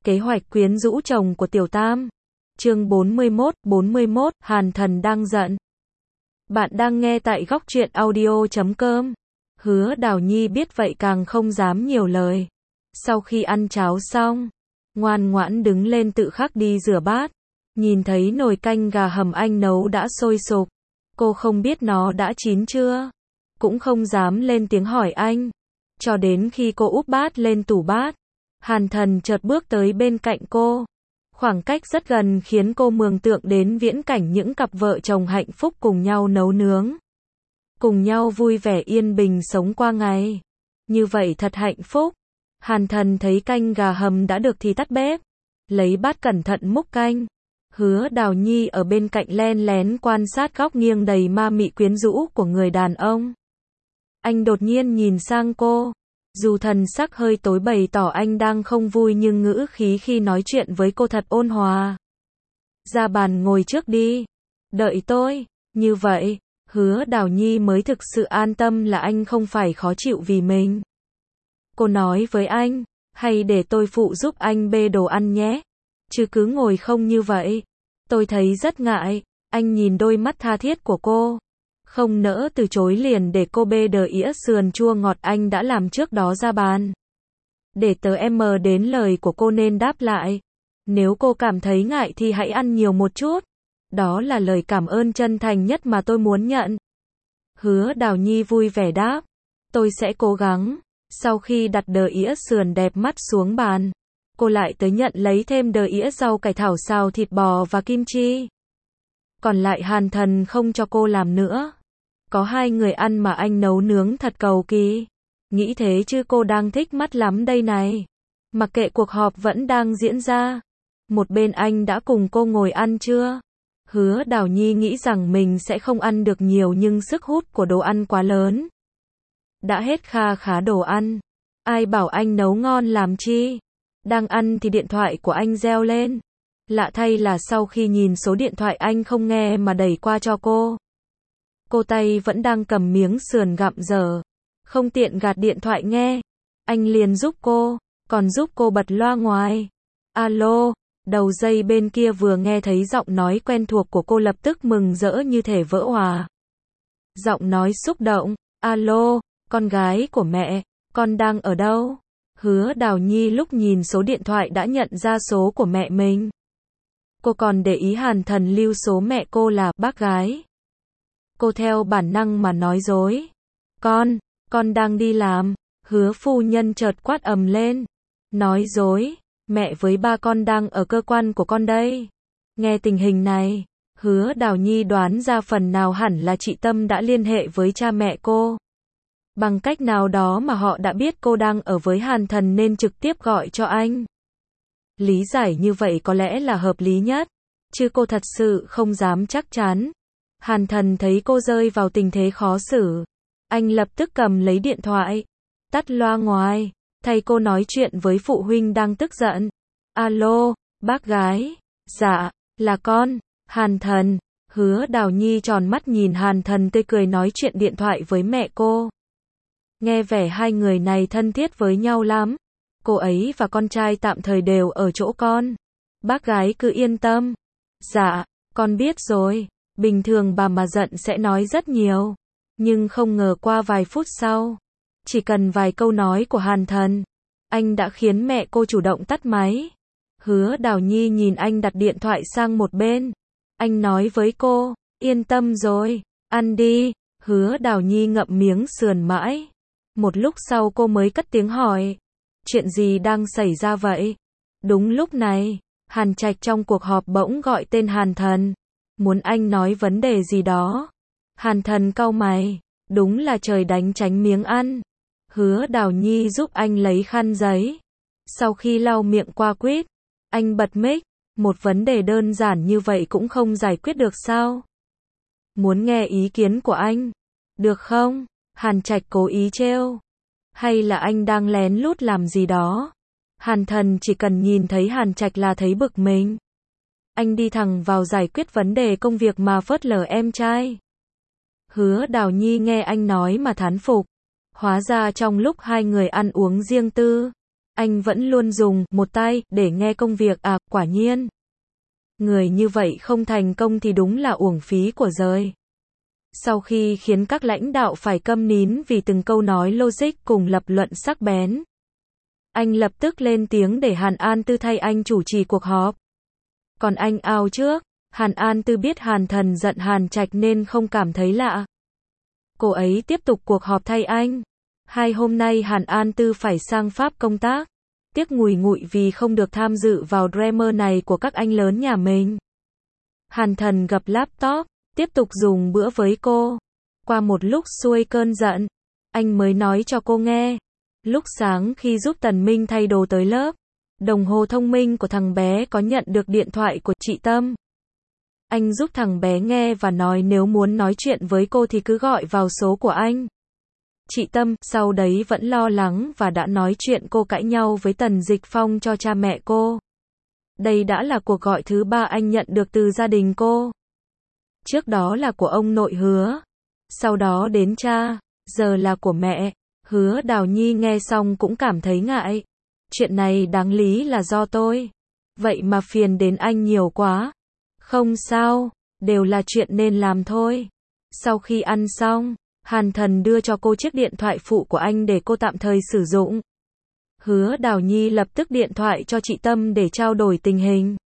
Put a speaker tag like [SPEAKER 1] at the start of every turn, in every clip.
[SPEAKER 1] Kế hoạch quyến rũ chồng của Tiểu Tam. Chương 41, Hàn Thần đang giận. Bạn đang nghe tại góc truyện audio.com. Hứa Đào Nhi biết vậy càng không dám nhiều lời. Sau khi ăn cháo xong, ngoan ngoãn đứng lên tự khắc đi rửa bát. Nhìn thấy nồi canh gà hầm anh nấu đã sôi sục. Cô không biết nó đã chín chưa. Cũng không dám lên tiếng hỏi anh. Cho đến khi cô úp bát lên tủ bát, Hàn Thần chợt bước tới bên cạnh cô. Khoảng cách rất gần khiến cô mường tượng đến viễn cảnh những cặp vợ chồng hạnh phúc cùng nhau nấu nướng. Cùng nhau vui vẻ yên bình sống qua ngày. Như vậy thật hạnh phúc. Hàn Thần thấy canh gà hầm đã được thì tắt bếp. Lấy bát cẩn thận múc canh. Hứa Đào Nhi ở bên cạnh len lén quan sát góc nghiêng đầy ma mị quyến rũ của người đàn ông. Anh đột nhiên nhìn sang cô. Dù thần sắc hơi tối bày tỏ anh đang không vui nhưng ngữ khí khi nói chuyện với cô thật ôn hòa. Ra bàn ngồi trước đi. Đợi tôi. Như vậy, Hứa Đào Nhi mới thực sự an tâm là anh không phải khó chịu vì mình. Cô nói với anh, hay để tôi phụ giúp anh bê đồ ăn nhé. Chứ cứ ngồi không như vậy. Tôi thấy rất ngại. Anh nhìn đôi mắt tha thiết của cô. Không nỡ từ chối liền để cô bê đờ ĩa sườn chua ngọt anh đã làm trước đó ra bàn. Để tớ em mờ đến lời của cô nên đáp lại. Nếu cô cảm thấy ngại thì hãy ăn nhiều một chút. Đó là lời cảm ơn chân thành nhất mà tôi muốn nhận. Hứa Đào Nhi vui vẻ đáp. Tôi sẽ cố gắng. Sau khi đặt đờ ĩa sườn đẹp mắt xuống bàn, cô lại tới nhận lấy thêm đờ ĩa rau cải thảo xào thịt bò và kim chi. Còn lại Hàn Thần không cho cô làm nữa. Có hai người ăn mà anh nấu nướng thật cầu kỳ. Nghĩ thế chứ cô đang thích mắt lắm đây này. Mặc kệ cuộc họp vẫn đang diễn ra. Một bên anh đã cùng cô ngồi ăn chưa? Hứa Đào Nhi nghĩ rằng mình sẽ không ăn được nhiều nhưng sức hút của đồ ăn quá lớn. Đã hết kha khá đồ ăn. Ai bảo anh nấu ngon làm chi? Đang ăn thì điện thoại của anh reo lên. Lạ thay là sau khi nhìn số điện thoại anh không nghe mà đẩy qua cho cô. Cô tay vẫn đang cầm miếng sườn gặm dở. Không tiện gạt điện thoại nghe. Anh liền giúp cô, còn giúp cô bật loa ngoài. Alo, đầu dây bên kia vừa nghe thấy giọng nói quen thuộc của cô lập tức mừng rỡ như thể vỡ òa. Giọng nói xúc động, alo, con gái của mẹ, con đang ở đâu? Hứa Đào Nhi lúc nhìn số điện thoại đã nhận ra số của mẹ mình. Cô còn để ý Hàn Thần lưu số mẹ cô là bác gái. Cô theo bản năng mà nói dối. Con đang đi làm. Hứa phu nhân chợt quát ầm lên. Nói dối, mẹ với ba con đang ở cơ quan của con đây. Nghe tình hình này, Hứa Đào Nhi đoán ra phần nào hẳn là chị Tâm đã liên hệ với cha mẹ cô. Bằng cách nào đó mà họ đã biết cô đang ở với Hàn Thần nên trực tiếp gọi cho anh. Lý giải như vậy có lẽ là hợp lý nhất, chứ cô thật sự không dám chắc chắn. Hàn Thần thấy cô rơi vào tình thế khó xử. Anh lập tức cầm lấy điện thoại, tắt loa ngoài, thay cô nói chuyện với phụ huynh đang tức giận. Alo, bác gái. Dạ, là con. Hàn Thần. Hứa Đào Nhi tròn mắt nhìn Hàn Thần tươi cười nói chuyện điện thoại với mẹ cô. Nghe vẻ hai người này thân thiết với nhau lắm. Cô ấy và con trai tạm thời đều ở chỗ con. Bác gái cứ yên tâm. Dạ, con biết rồi. Bình thường bà mà giận sẽ nói rất nhiều. Nhưng không ngờ qua vài phút sau, chỉ cần vài câu nói của Hàn Thần, anh đã khiến mẹ cô chủ động tắt máy. Hứa Đào Nhi nhìn anh đặt điện thoại sang một bên. Anh nói với cô, yên tâm rồi, ăn đi. Hứa Đào Nhi ngậm miếng sườn mãi. Một lúc sau cô mới cất tiếng hỏi. Chuyện gì đang xảy ra vậy? Đúng lúc này, Hàn Trạch trong cuộc họp bỗng gọi tên Hàn Thần. Muốn anh nói vấn đề gì đó. Hàn Thần cau mày. Đúng là trời đánh tránh miếng ăn. Hứa Đào Nhi giúp anh lấy khăn giấy. Sau khi lau miệng qua quýt, anh bật mic. Một vấn đề đơn giản như vậy cũng không giải quyết được sao? Muốn nghe ý kiến của anh. Được không? Hàn Trạch cố ý trêu. Hay là anh đang lén lút làm gì đó? Hàn Thần chỉ cần nhìn thấy Hàn Trạch là thấy bực mình. Anh đi thẳng vào giải quyết vấn đề công việc mà phớt lờ em trai. Hứa Đào Nhi nghe anh nói mà thán phục. Hóa ra trong lúc hai người ăn uống riêng tư, Anh vẫn luôn dùng một tay để nghe công việc à, quả nhiên. Người như vậy không thành công thì đúng là uổng phí của đời. Sau khi khiến các lãnh đạo phải câm nín vì từng câu nói logic cùng lập luận sắc bén, anh lập tức lên tiếng để Hàn An Tư thay anh chủ trì cuộc họp. Còn anh ao trước, Hàn An Tư biết Hàn Thần giận Hàn Trạch nên không cảm thấy lạ. Cô ấy tiếp tục cuộc họp thay anh. Hôm nay Hàn An Tư phải sang Pháp công tác. Tiếc ngùi ngụi vì không được tham dự vào drama này của các anh lớn nhà mình. Hàn Thần gập laptop, tiếp tục dùng bữa với cô. Qua một lúc xuôi cơn giận, anh mới nói cho cô nghe. Lúc sáng khi giúp Tần Minh thay đồ tới lớp, đồng hồ thông minh của thằng bé có nhận được điện thoại của chị Tâm. Anh giúp thằng bé nghe và nói nếu muốn nói chuyện với cô thì cứ gọi vào số của anh. Chị Tâm, sau đấy vẫn lo lắng và đã nói chuyện cô cãi nhau với Tần Dịch Phong cho cha mẹ cô. Đây đã là cuộc gọi thứ 3 anh nhận được từ gia đình cô. Trước đó là của ông nội Hứa. Sau đó đến cha, giờ là của mẹ. Hứa Đào Nhi nghe xong cũng cảm thấy ngại. Chuyện này đáng lý là do tôi. Vậy mà phiền đến anh nhiều quá. Không sao, đều là chuyện nên làm thôi. Sau khi ăn xong, Hàn Thần đưa cho cô chiếc điện thoại phụ của anh để cô tạm thời sử dụng. Hứa Đào Nhi lập tức điện thoại cho chị Tâm để trao đổi tình hình.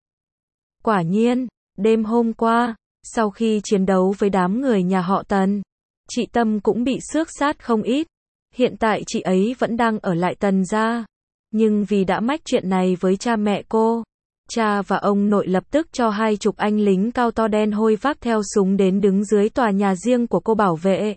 [SPEAKER 1] Quả nhiên, đêm hôm qua, sau khi chiến đấu với đám người nhà họ Tần, chị Tâm cũng bị xước sát không ít. Hiện tại chị ấy vẫn đang ở lại Tần gia. Nhưng vì đã mách chuyện này với cha mẹ cô, cha và ông nội lập tức cho 20 anh lính cao to đen hôi vác theo súng đến đứng dưới tòa nhà riêng của cô bảo vệ.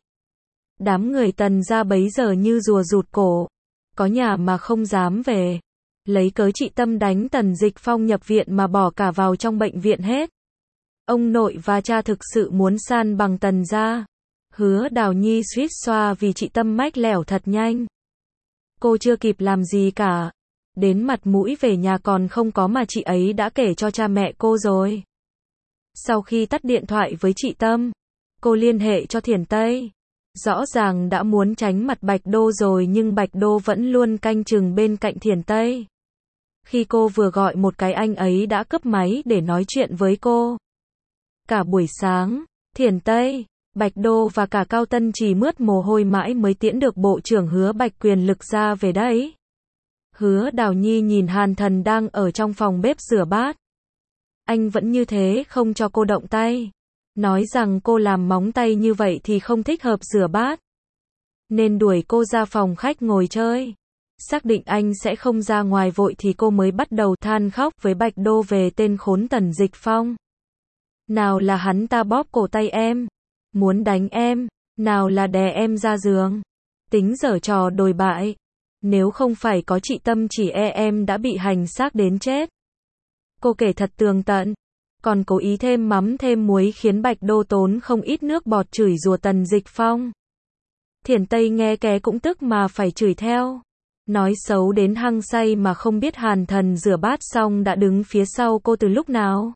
[SPEAKER 1] Đám người Tần gia bấy giờ như rùa rụt cổ. Có nhà mà không dám về. Lấy cớ chị Tâm đánh Tần Dịch Phong nhập viện mà bỏ cả vào trong bệnh viện hết. Ông nội và cha thực sự muốn san bằng Tần gia. Hứa Đào Nhi suýt xoa vì chị Tâm mách lẻo thật nhanh. Cô chưa kịp làm gì cả. Đến mặt mũi về nhà còn không có mà chị ấy đã kể cho cha mẹ cô rồi. Sau khi tắt điện thoại với chị Tâm, cô liên hệ cho Thiền Tây. Rõ ràng đã muốn tránh mặt Bạch Đô rồi nhưng Bạch Đô vẫn luôn canh chừng bên cạnh Thiền Tây. Khi cô vừa gọi một cái anh ấy đã cướp máy để nói chuyện với cô. Cả buổi sáng, Thiền Tây, Bạch Đô và cả Cao Tân chỉ mướt mồ hôi mãi mới tiễn được Bộ trưởng Hứa Bạch quyền lực ra về đấy. Hứa Đào Nhi nhìn Hàn Thần đang ở trong phòng bếp rửa bát. Anh vẫn như thế không cho cô động tay. Nói rằng cô làm móng tay như vậy thì không thích hợp rửa bát. Nên đuổi cô ra phòng khách ngồi chơi. Xác định anh sẽ không ra ngoài vội thì cô mới bắt đầu than khóc với Bạch Đô về tên khốn Tần Dịch Phong. Nào là hắn ta bóp cổ tay em, muốn đánh em, nào là đè em ra giường. Tính giở trò đồi bại. Nếu không phải có chị Tâm chỉ em đã bị hành xác đến chết. Cô kể thật tường tận. Còn cố ý thêm mắm thêm muối khiến Bạch Đô tốn không ít nước bọt chửi rủa Tần Dịch Phong. Thiền Tây nghe ké cũng tức mà phải chửi theo. Nói xấu đến hăng say mà không biết Hàn Thần rửa bát xong đã đứng phía sau cô từ lúc nào.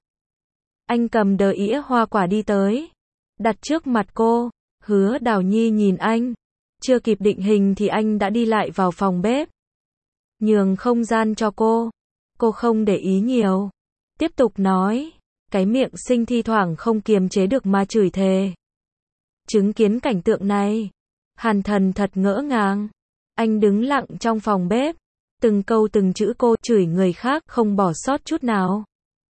[SPEAKER 1] Anh cầm đờ ĩa hoa quả đi tới. Đặt trước mặt cô. Hứa Đào Nhi nhìn anh. Chưa kịp định hình thì anh đã đi lại vào phòng bếp. Nhường không gian cho cô. Cô không để ý nhiều. Tiếp tục nói. Cái miệng xinh thi thoảng không kiềm chế được mà chửi thề. Chứng kiến cảnh tượng này, Hàn Thần thật ngỡ ngàng. Anh đứng lặng trong phòng bếp. Từng câu từng chữ cô chửi người khác không bỏ sót chút nào.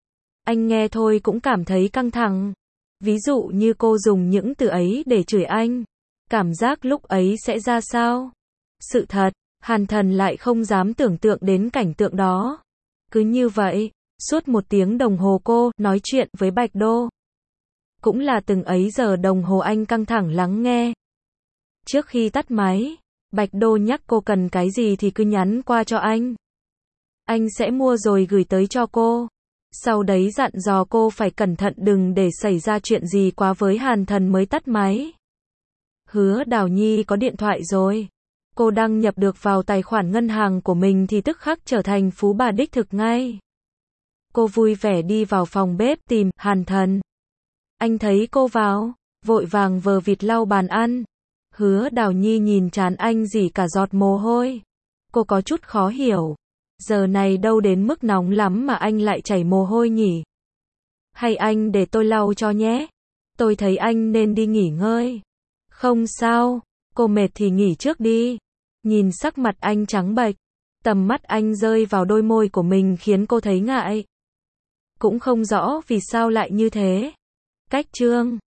[SPEAKER 1] Anh nghe thôi cũng cảm thấy căng thẳng. Ví dụ như cô dùng những từ ấy để chửi anh. Cảm giác lúc ấy sẽ ra sao? Sự thật, Hàn Thần lại không dám tưởng tượng đến cảnh tượng đó. Cứ như vậy, suốt 1 tiếng đồng hồ cô nói chuyện với Bạch Đô. Cũng là từng ấy giờ đồng hồ anh căng thẳng lắng nghe. Trước khi tắt máy, Bạch Đô nhắc cô cần cái gì thì cứ nhắn qua cho anh. Anh sẽ mua rồi gửi tới cho cô. Sau đấy dặn dò cô phải cẩn thận đừng để xảy ra chuyện gì quá với Hàn Thần mới tắt máy. Hứa Đào Nhi có điện thoại rồi. Cô đăng nhập được vào tài khoản ngân hàng của mình thì tức khắc trở thành phú bà đích thực ngay. Cô vui vẻ đi vào phòng bếp tìm Hàn Thần. Anh thấy cô vào, vội vàng vờ vịt lau bàn ăn. Hứa Đào Nhi nhìn trán anh rỉ cả giọt mồ hôi. Cô có chút khó hiểu. Giờ này đâu đến mức nóng lắm mà anh lại chảy mồ hôi nhỉ? Hay anh để tôi lau cho nhé? Tôi thấy anh nên đi nghỉ ngơi. Không sao, cô mệt thì nghỉ trước đi. Nhìn sắc mặt anh trắng bệch, tầm mắt anh rơi vào đôi môi của mình khiến cô thấy ngại. Cũng không rõ vì sao lại như thế. Cách chương